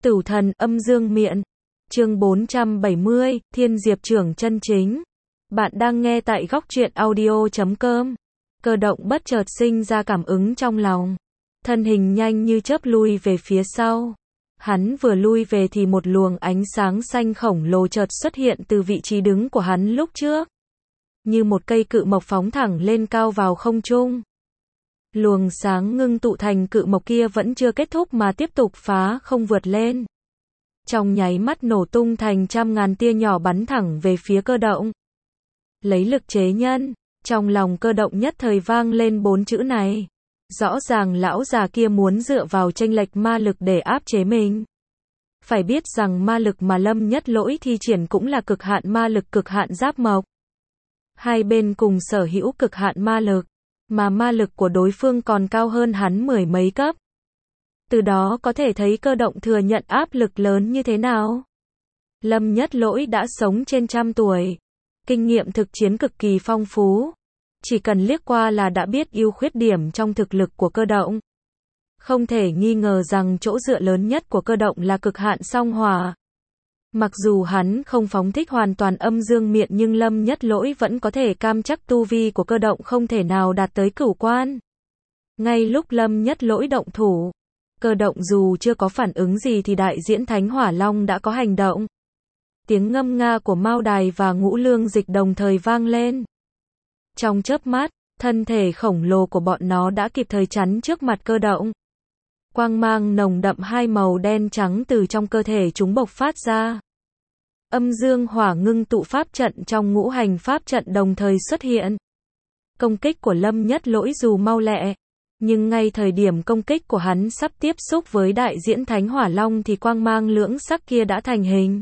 Tử thần âm dương miện. Chương 470, Thiên Diệp trưởng chân chính. Bạn đang nghe tại góc truyện audio.com. Cơ động bất chợt sinh ra cảm ứng trong lòng. Thân hình nhanh như chớp lui về phía sau. Hắn vừa lui về thì một luồng ánh sáng xanh khổng lồ chợt xuất hiện từ vị trí đứng của hắn lúc trước. Như một cây cự mộc phóng thẳng lên cao vào không trung. Luồng sáng ngưng tụ thành cự mộc kia vẫn chưa kết thúc mà tiếp tục phá không vượt lên. Trong nháy mắt nổ tung thành trăm ngàn tia nhỏ bắn thẳng về phía Cơ động. Lấy lực chế nhân, trong lòng Cơ động nhất thời vang lên 4 chữ này. Rõ ràng lão già kia muốn dựa vào chênh lệch ma lực để áp chế mình. Phải biết rằng ma lực mà Lâm Nhất Lỗi thi triển cũng là cực hạn ma lực cực hạn giáp mộc. Hai bên cùng sở hữu cực hạn ma lực, mà ma lực của đối phương còn cao hơn hắn mười mấy cấp. Từ đó có thể thấy Cơ động thừa nhận áp lực lớn như thế nào. Lâm Nhất Lỗi đã sống trên 100 tuổi, kinh nghiệm thực chiến cực kỳ phong phú. Chỉ cần liếc qua là đã biết ưu khuyết điểm trong thực lực của Cơ động. Không thể nghi ngờ rằng chỗ dựa lớn nhất của Cơ động là cực hạn song hỏa. Mặc dù hắn không phóng thích hoàn toàn âm dương miện nhưng Lâm Nhất Lỗi vẫn có thể cam chắc tu vi của Cơ động không thể nào đạt tới cửu quan. Ngay lúc Lâm Nhất Lỗi động thủ, Cơ động dù chưa có phản ứng gì thì đại diễn Thánh Hỏa Long đã có hành động. Tiếng ngâm nga của Mao Đài và Ngũ Lương Dịch đồng thời vang lên. Trong chớp mắt, thân thể khổng lồ của bọn nó đã kịp thời chắn trước mặt Cơ động. Quang mang nồng đậm hai màu đen trắng từ trong cơ thể chúng bộc phát ra. Âm dương hỏa ngưng tụ pháp trận trong ngũ hành pháp trận đồng thời xuất hiện. Công kích của Lâm Nhất Lỗi dù mau lẹ, nhưng ngay thời điểm công kích của hắn sắp tiếp xúc với đại diễn Thánh Hỏa Long thì quang mang lưỡng sắc kia đã thành hình.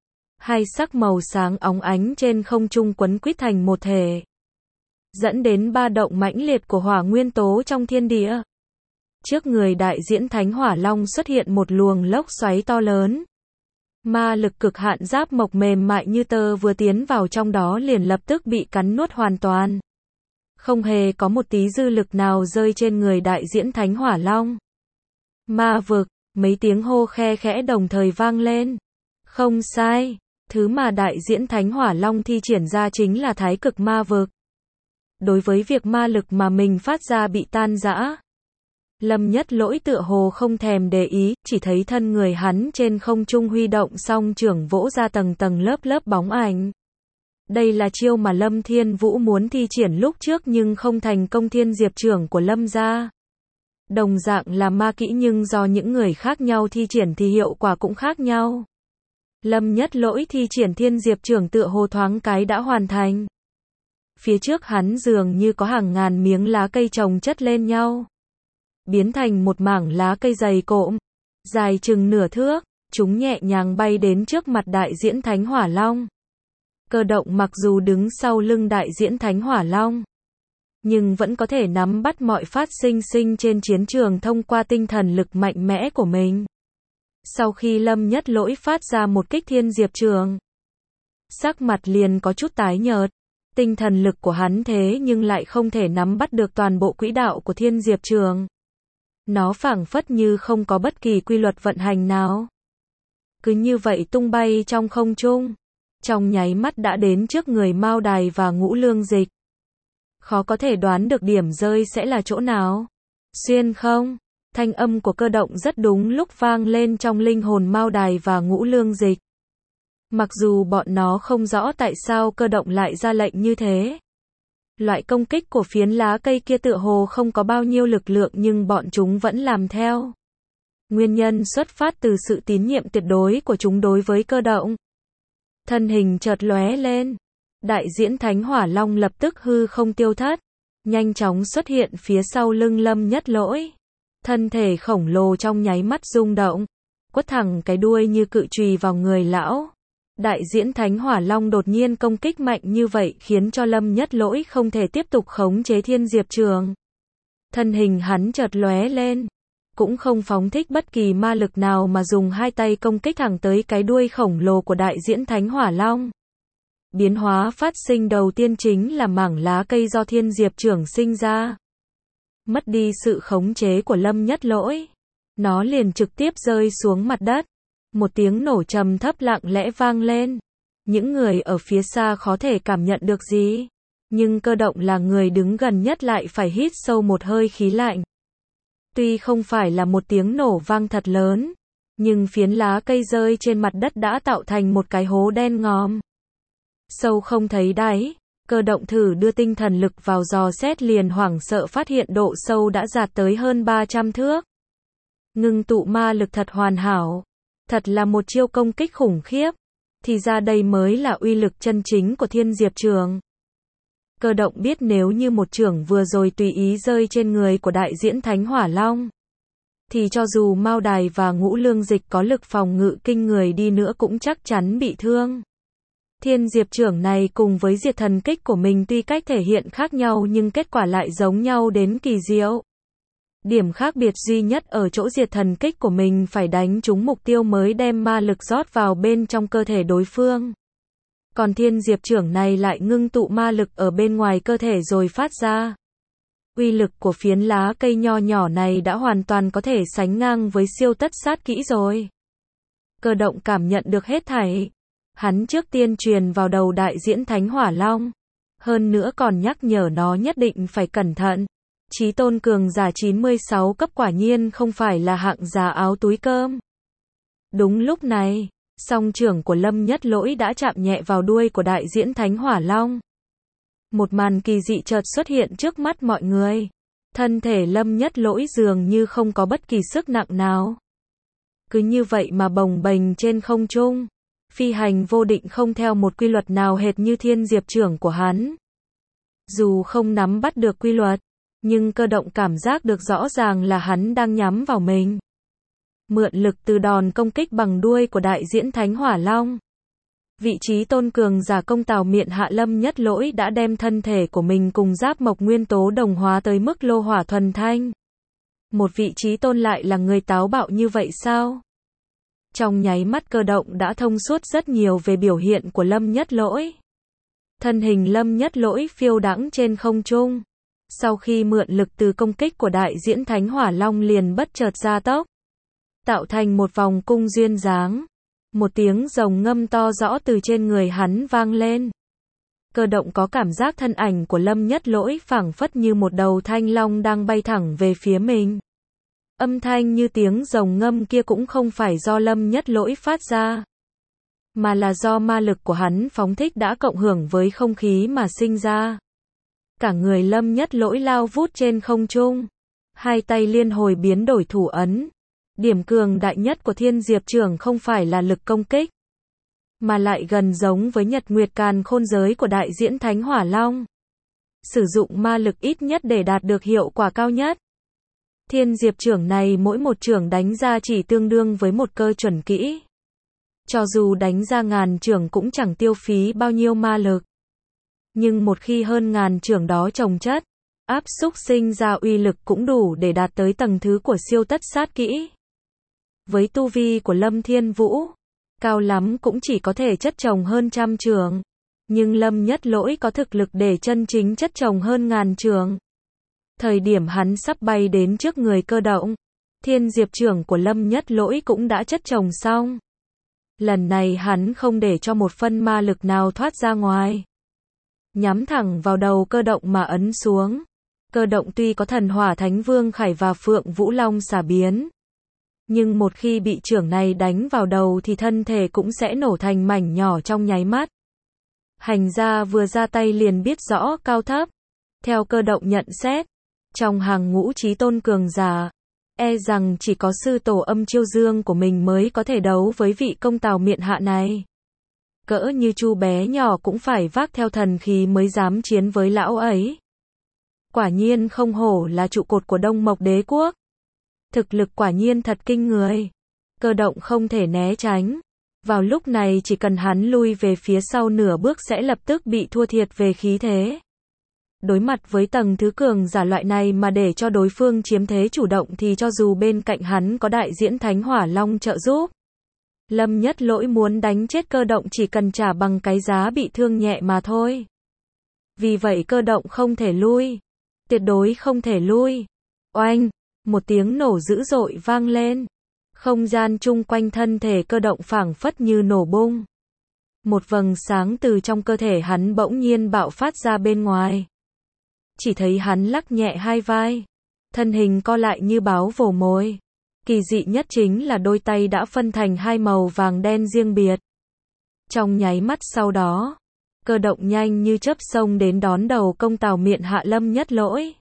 Hai sắc màu sáng óng ánh trên không trung quấn quýt thành một thể, dẫn đến ba động mãnh liệt của hỏa nguyên tố trong thiên địa. Trước người đại diễn Thánh Hỏa Long xuất hiện một luồng lốc xoáy to lớn. Ma lực cực hạn giáp mộc mềm mại như tơ vừa tiến vào trong đó liền lập tức bị cắn nuốt hoàn toàn. Không hề có một tí dư lực nào rơi trên người đại diễn Thánh Hỏa Long. Ma vực, mấy tiếng hô khe khẽ đồng thời vang lên. Không sai, thứ mà đại diễn Thánh Hỏa Long thi triển ra chính là thái cực ma vực. Đối với việc ma lực mà mình phát ra bị tan rã, Lâm Nhất Lỗi tựa hồ không thèm để ý, chỉ thấy thân người hắn trên không trung huy động song trưởng vỗ ra tầng tầng lớp lớp bóng ảnh. Đây là chiêu mà Lâm Thiên Vũ muốn thi triển lúc trước nhưng không thành công. Thiên Diệp trưởng của Lâm gia đồng dạng là ma kỹ nhưng do những người khác nhau thi triển thì hiệu quả cũng khác nhau. Lâm Nhất Lỗi thi triển Thiên Diệp trưởng tựa hồ thoáng cái đã hoàn thành. Phía trước hắn dường như có hàng ngàn miếng lá cây chồng chất lên nhau, biến thành một mảng lá cây dày cộm, dài chừng nửa thước, chúng nhẹ nhàng bay đến trước mặt đại diễn Thánh Hỏa Long. Cơ động mặc dù đứng sau lưng đại diễn Thánh Hỏa Long, nhưng vẫn có thể nắm bắt mọi phát sinh trên chiến trường thông qua tinh thần lực mạnh mẽ của mình. Sau khi Lâm Nhất Lỗi phát ra một kích Thiên Diệp trưởng, sắc mặt liền có chút tái nhợt. Tinh thần lực của hắn thế nhưng lại không thể nắm bắt được toàn bộ quỹ đạo của Thiên Diệp trưởng. Nó phảng phất như không có bất kỳ quy luật vận hành nào. Cứ như vậy tung bay trong không trung, trong nháy mắt đã đến trước người Mao Đài và Ngũ Lương Dịch. Khó có thể đoán được điểm rơi sẽ là chỗ nào. Xuyên không? Thanh âm của Cơ động rất đúng lúc vang lên trong linh hồn Mao Đài và Ngũ Lương Dịch. Mặc dù bọn nó không rõ tại sao Cơ động lại ra lệnh như thế. Loại công kích của phiến lá cây kia tựa hồ không có bao nhiêu lực lượng nhưng bọn chúng vẫn làm theo. Nguyên nhân xuất phát từ sự tín nhiệm tuyệt đối của chúng đối với Cơ động. Thân hình chợt lóe lên, đại diễn Thánh Hỏa Long lập tức hư không tiêu thất, nhanh chóng xuất hiện phía sau lưng Lâm Nhất Lỗi. Thân thể khổng lồ trong nháy mắt rung động, quất thẳng cái đuôi như cự chùy vào người lão. Đại diễn Thánh Hỏa Long đột nhiên công kích mạnh như vậy khiến cho Lâm Nhất Lỗi không thể tiếp tục khống chế Thiên Diệp trưởng. Thân hình hắn chợt lóe lên, cũng không phóng thích bất kỳ ma lực nào mà dùng hai tay công kích thẳng tới cái đuôi khổng lồ của đại diễn Thánh Hỏa Long. Biến hóa phát sinh đầu tiên chính là mảng lá cây do Thiên Diệp trưởng sinh ra. Mất đi sự khống chế của Lâm Nhất Lỗi, nó liền trực tiếp rơi xuống mặt đất. Một tiếng nổ trầm thấp lặng lẽ vang lên. Những người ở phía xa khó thể cảm nhận được gì. Nhưng Cơ Động là người đứng gần nhất lại phải hít sâu một hơi khí lạnh. Tuy không phải là một tiếng nổ vang thật lớn, nhưng phiến lá cây rơi trên mặt đất đã tạo thành một cái hố đen ngòm. Sâu không thấy đáy. Cơ Động thử đưa tinh thần lực vào dò xét liền hoảng sợ phát hiện độ sâu đã dạt tới hơn 300 thước. Ngưng tụ ma lực thật hoàn hảo. Thật là một chiêu công kích khủng khiếp. Thì ra đây mới là uy lực chân chính của Thiên Diệp Chưởng. Cơ Động biết nếu như một chưởng vừa rồi tùy ý rơi trên người của đại diễn Thánh Hỏa Long, thì cho dù Mao Đài và Ngũ Lương Dịch có lực phòng ngự kinh người đi nữa cũng chắc chắn bị thương. Thiên Diệp Chưởng này cùng với Diệt Thần Kích của mình tuy cách thể hiện khác nhau nhưng kết quả lại giống nhau đến kỳ diệu. Điểm khác biệt duy nhất ở chỗ Diệt Thần Kích của mình phải đánh trúng mục tiêu mới đem ma lực rót vào bên trong cơ thể đối phương. Còn Thiên Diệp Chưởng này lại ngưng tụ ma lực ở bên ngoài cơ thể rồi phát ra. Uy lực của phiến lá cây nho nhỏ này đã hoàn toàn có thể sánh ngang với siêu tất sát kỹ rồi. Cơ Động cảm nhận được hết thảy. Hắn trước tiên truyền vào đầu đại diễn Thánh Hỏa Long. Hơn nữa còn nhắc nhở nó nhất định phải cẩn thận. Chí tôn cường giả 96 cấp quả nhiên không phải là hạng giá áo túi cơm. Đúng lúc này, song chưởng của Lâm Nhất Lỗi đã chạm nhẹ vào đuôi của đại diễn Thánh Hỏa Long. Một màn kỳ dị chợt xuất hiện trước mắt mọi người. Thân thể Lâm Nhất Lỗi dường như không có bất kỳ sức nặng nào. Cứ như vậy mà bồng bềnh trên không trung. Phi hành vô định không theo một quy luật nào hệt như Thiên Diệp Chưởng của hắn. Dù không nắm bắt được quy luật, nhưng Cơ Động cảm giác được rõ ràng là hắn đang nhắm vào mình. Mượn lực từ đòn công kích bằng đuôi của đại diễn Thánh Hỏa Long. Vị trí tôn cường giả công tào miện hạ Lâm Nhất Lỗi đã đem thân thể của mình cùng giáp mộc nguyên tố đồng hóa tới mức lô hỏa thuần thanh. Một vị trí tôn lại là người táo bạo như vậy sao? Trong nháy mắt Cơ Động đã thông suốt rất nhiều về biểu hiện của Lâm Nhất Lỗi. Thân hình Lâm Nhất Lỗi phiêu đãng trên không trung. Sau khi mượn lực từ công kích của đại diễn Thánh Hỏa Long liền bất chợt gia tốc, tạo thành một vòng cung duyên dáng. Một tiếng rồng ngâm to rõ từ trên người hắn vang lên. Cơ Động có cảm giác thân ảnh của Lâm Nhất Lỗi phảng phất như một đầu thanh long đang bay thẳng về phía mình. Âm thanh như tiếng rồng ngâm kia cũng không phải do Lâm Nhất Lỗi phát ra, mà là do ma lực của hắn phóng thích đã cộng hưởng với không khí mà sinh ra. Cả người Lâm Nhất Lỗi lao vút trên không trung. Hai tay liên hồi biến đổi thủ ấn. Điểm cường đại nhất của Thiên Diệp Chưởng không phải là lực công kích, mà lại gần giống với Nhật Nguyệt Càn Khôn giới của đại diễn Thánh Hỏa Long. Sử dụng ma lực ít nhất để đạt được hiệu quả cao nhất. Thiên Diệp Chưởng này mỗi một chưởng đánh ra chỉ tương đương với một cơ chuẩn kỹ. Cho dù đánh ra ngàn chưởng cũng chẳng tiêu phí bao nhiêu ma lực. Nhưng một khi hơn ngàn chưởng đó chồng chất, áp xúc sinh ra uy lực cũng đủ để đạt tới tầng thứ của siêu tất sát kỹ. Với tu vi của Lâm Thiên Vũ, cao lắm cũng chỉ có thể chất chồng hơn trăm chưởng. Nhưng Lâm Nhất Lỗi có thực lực để chân chính chất chồng hơn ngàn chưởng. Thời điểm hắn sắp bay đến trước người Cơ Động, Thiên Diệp Chưởng của Lâm Nhất Lỗi cũng đã chất chồng xong. Lần này hắn không để cho một phân ma lực nào thoát ra ngoài. Nhắm thẳng vào đầu Cơ Động mà ấn xuống. Cơ Động tuy có thần hỏa Thánh Vương Khải và Phượng Vũ Long xả biến, nhưng một khi bị chưởng này đánh vào đầu thì thân thể cũng sẽ nổ thành mảnh nhỏ trong nháy mắt. Hành gia vừa ra tay liền biết rõ cao thấp. Theo Cơ Động nhận xét, trong hàng ngũ chí tôn cường giả, e rằng chỉ có sư tổ Âm Chiêu Dương của mình mới có thể đấu với vị công tào miện hạ này. Cỡ như Chu bé nhỏ cũng phải vác theo thần khí mới dám chiến với lão ấy. Quả nhiên không hổ là trụ cột của Đông Mộc Đế quốc. Thực lực quả nhiên thật kinh người. Cơ Động không thể né tránh. Vào lúc này chỉ cần hắn lui về phía sau nửa bước sẽ lập tức bị thua thiệt về khí thế. Đối mặt với tầng thứ cường giả loại này mà để cho đối phương chiếm thế chủ động thì cho dù bên cạnh hắn có đại diễn Thánh Hỏa Long trợ giúp, Lâm Nhất Lỗi muốn đánh chết Cơ Động chỉ cần trả bằng cái giá bị thương nhẹ mà thôi. Vì vậy Cơ Động không thể lui. Tuyệt đối không thể lui. Oanh! Một tiếng nổ dữ dội vang lên. Không gian chung quanh thân thể cơ động phảng phất như nổ bung. Một vầng sáng từ trong cơ thể hắn bỗng nhiên bạo phát ra bên ngoài. Chỉ thấy hắn lắc nhẹ hai vai. Thân hình co lại như báo vồ mồi. Kỳ dị nhất chính là đôi tay đã phân thành hai màu vàng đen riêng biệt. Trong nháy mắt sau đó, cơ động nhanh như chớp xông đến đón đầu công tào miện hạ Lâm Nhất Lỗi.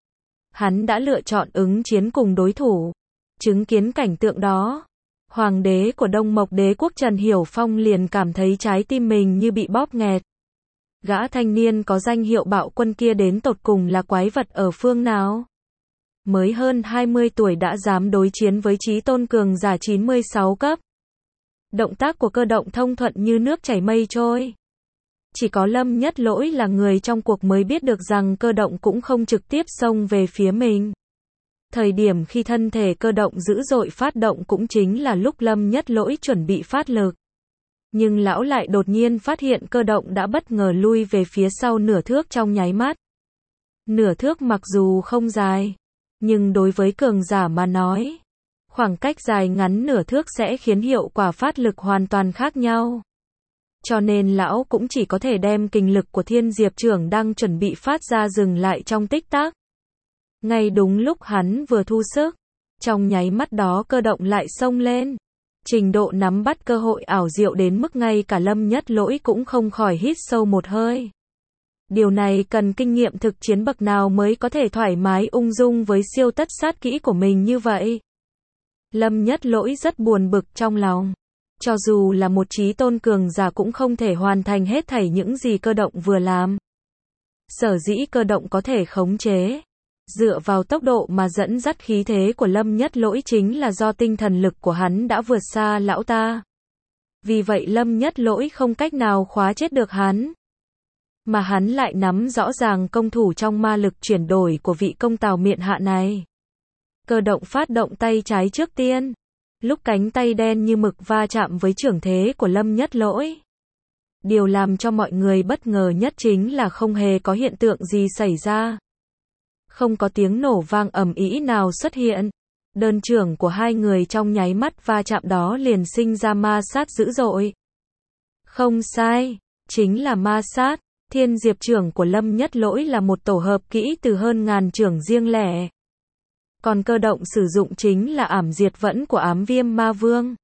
Hắn đã lựa chọn ứng chiến cùng đối thủ. Chứng kiến cảnh tượng đó, hoàng đế của Đông Mộc Đế quốc Trần Hiểu Phong liền cảm thấy trái tim mình như bị bóp nghẹt. Gã thanh niên có danh hiệu bạo quân kia đến tột cùng là quái vật ở phương nào? Mới hơn 20 tuổi đã dám đối chiến với chí tôn cường giả 96 cấp. Động tác của cơ động thông thuận như nước chảy mây trôi. Chỉ có Lâm Nhất Lỗi là người trong cuộc mới biết được rằng cơ động cũng không trực tiếp xông về phía mình. Thời điểm khi thân thể cơ động dữ dội phát động cũng chính là lúc Lâm Nhất Lỗi chuẩn bị phát lực. Nhưng lão lại đột nhiên phát hiện cơ động đã bất ngờ lui về phía sau nửa thước trong nháy mắt. Nửa thước mặc dù không dài, nhưng đối với cường giả mà nói, khoảng cách dài ngắn nửa thước sẽ khiến hiệu quả phát lực hoàn toàn khác nhau. Cho nên lão cũng chỉ có thể đem kình lực của Thiên Diệp Chưởng đang chuẩn bị phát ra dừng lại trong tích tắc. Ngay đúng lúc hắn vừa thu sức, trong nháy mắt đó cơ động lại xông lên. Trình độ nắm bắt cơ hội ảo diệu đến mức ngay cả Lâm Nhất Lỗi cũng không khỏi hít sâu một hơi. Điều này cần kinh nghiệm thực chiến bậc nào mới có thể thoải mái ung dung với siêu tất sát kỹ của mình như vậy. Lâm Nhất Lỗi rất buồn bực trong lòng. Cho dù là một chí tôn cường giả cũng không thể hoàn thành hết thảy những gì cơ động vừa làm. Sở dĩ cơ động có thể khống chế, dựa vào tốc độ mà dẫn dắt khí thế của Lâm Nhất Lỗi chính là do tinh thần lực của hắn đã vượt xa lão ta. Vì vậy Lâm Nhất Lỗi không cách nào khóa chết được hắn. Mà hắn lại nắm rõ ràng công thủ trong ma lực chuyển đổi của vị công tào miện hạ này. Cơ động phát động tay trái trước tiên. Lúc cánh tay đen như mực va chạm với chưởng thế của Lâm Nhất Lỗi. Điều làm cho mọi người bất ngờ nhất chính là không hề có hiện tượng gì xảy ra. Không có tiếng nổ vang ầm ĩ nào xuất hiện. Đơn chưởng của hai người trong nháy mắt va chạm đó liền sinh ra ma sát dữ dội. Không sai, chính là ma sát. Thiên Diệp Chưởng của Lâm Nhất Lỗi là một tổ hợp kỹ từ hơn ngàn chưởng riêng lẻ. Còn cơ động sử dụng chính là ảm diệt vẫn của Ám Viêm Ma Vương.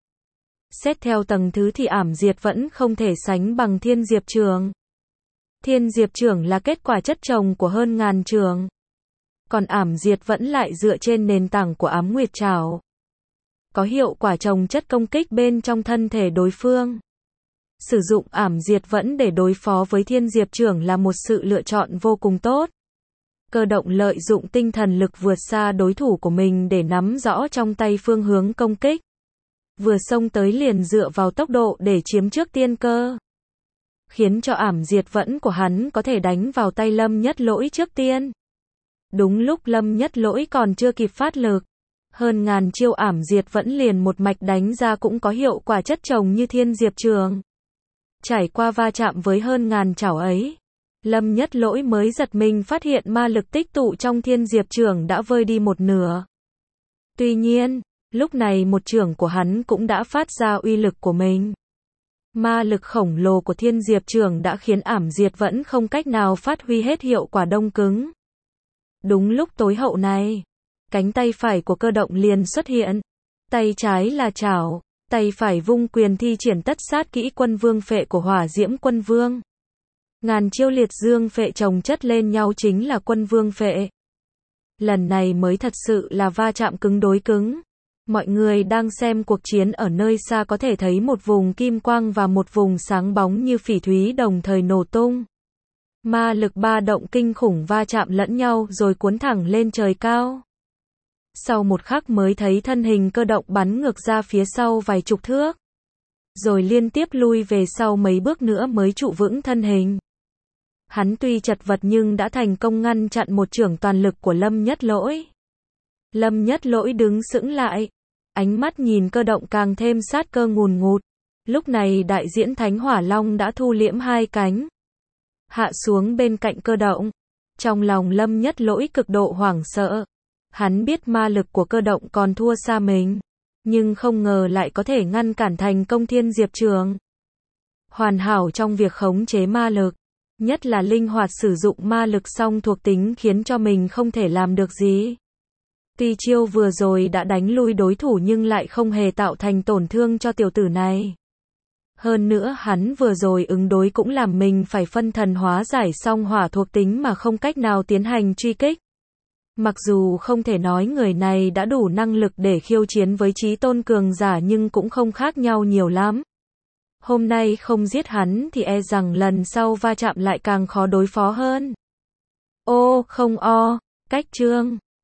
Xét theo tầng thứ thì ảm diệt vẫn không thể sánh bằng Thiên Diệp Chưởng. Thiên Diệp Chưởng là kết quả chất chồng của hơn ngàn chưởng. Còn ảm diệt vẫn lại dựa trên nền tảng của Ám Nguyệt Trảo. Có hiệu quả chồng chất công kích bên trong thân thể đối phương. Sử dụng ảm diệt vẫn để đối phó với Thiên Diệp Chưởng là một sự lựa chọn vô cùng tốt. Cơ động lợi dụng tinh thần lực vượt xa đối thủ của mình để nắm rõ trong tay phương hướng công kích. Vừa xông tới liền dựa vào tốc độ để chiếm trước tiên cơ. Khiến cho ảm diệt vẫn của hắn có thể đánh vào tay Lâm Nhất Lỗi trước tiên. Đúng lúc Lâm Nhất Lỗi còn chưa kịp phát lực. Hơn ngàn chiêu ảm diệt vẫn liền một mạch đánh ra cũng có hiệu quả chất chồng như Thiên Diệp Chưởng. Trải qua va chạm với hơn ngàn chảo ấy, Lâm Nhất Lỗi mới giật mình phát hiện ma lực tích tụ trong Thiên Diệp Chưởng đã vơi đi một nửa. Tuy nhiên, lúc này một chưởng của hắn cũng đã phát ra uy lực của mình. Ma lực khổng lồ của Thiên Diệp Chưởng đã khiến ảm diệt vẫn không cách nào phát huy hết hiệu quả đông cứng. Đúng lúc tối hậu này, cánh tay phải của cơ động liền xuất hiện. Tay trái là chảo, tay phải vung quyền thi triển tất sát kỹ Quân Vương Phệ của Hỏa Diễm Quân Vương. Ngàn chiêu liệt dương phệ chồng chất lên nhau chính là Quân Vương Phệ. Lần này mới thật sự là va chạm cứng đối cứng. Mọi người đang xem cuộc chiến ở nơi xa có thể thấy một vùng kim quang và một vùng sáng bóng như phỉ thúy đồng thời nổ tung. Ma lực ba động kinh khủng va chạm lẫn nhau rồi cuốn thẳng lên trời cao. Sau một khắc mới thấy thân hình cơ động bắn ngược ra phía sau vài chục thước. Rồi liên tiếp lui về sau mấy bước nữa mới trụ vững thân hình. Hắn tuy chật vật nhưng đã thành công ngăn chặn một chưởng toàn lực của Lâm Nhất Lỗi. Lâm Nhất Lỗi đứng sững lại. Ánh mắt nhìn cơ động càng thêm sát cơ ngùn ngụt. Lúc này đại diễn Thánh Hỏa Long đã thu liễm hai cánh. Hạ xuống bên cạnh cơ động. Trong lòng Lâm Nhất Lỗi cực độ hoảng sợ. Hắn biết ma lực của cơ động còn thua xa mình. nhưng không ngờ lại có thể ngăn cản thành công Thiên Diệp Trưởng. Hoàn hảo trong việc khống chế ma lực, nhất là linh hoạt sử dụng ma lực song thuộc tính khiến cho mình không thể làm được gì. Tuy chiêu vừa rồi đã đánh lui đối thủ nhưng lại không hề tạo thành tổn thương cho tiểu tử này. Hơn nữa hắn vừa rồi ứng đối cũng làm mình phải phân thần hóa giải song hỏa thuộc tính mà không cách nào tiến hành truy kích. Mặc dù không thể nói người này đã đủ năng lực để khiêu chiến với chí tôn cường giả nhưng cũng không khác nhau nhiều lắm. Hôm nay không giết hắn thì e rằng lần sau va chạm lại càng khó đối phó hơn. Ô, không o, cách chương.